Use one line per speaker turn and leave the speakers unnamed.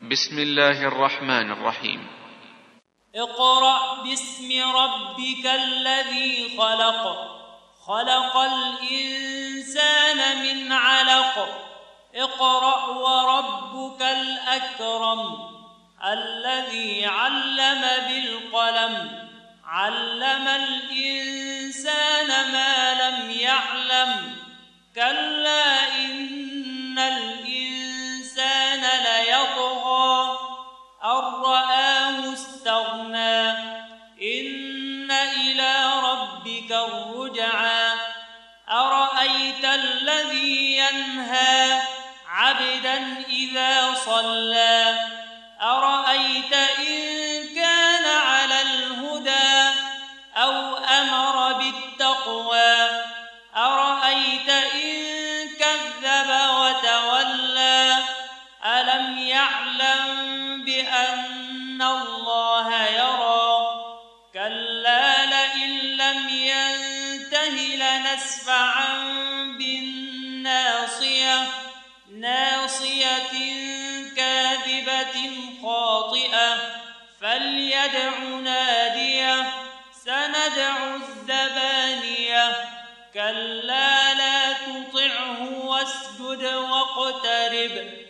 بسم الله الرحمن الرحيم.
اقرأ باسم ربك الذي خلق، خلق الإنسان من علق. اقرأ وربك الأكرم الذي علم بالقلم، علم الإنسان ما لم يعلم. كلا إن الإنسان ليطغى أن رآه استغنى. إن إلى ربك الرجعى. أرأيت الذي ينهى عبدا إذا صلى. أرأيت إن كان على الهدى أو أمر بالتقوى. أرأيت إن كذب وتولى. ألم يعلم بأن الله يرى. كلا لئن لم ينته لنسفعا بالناصية، ناصية كاذبة خاطئة. فليدع ناديه سندع الزبانية. كلا لا تطعه واسجد واقترب.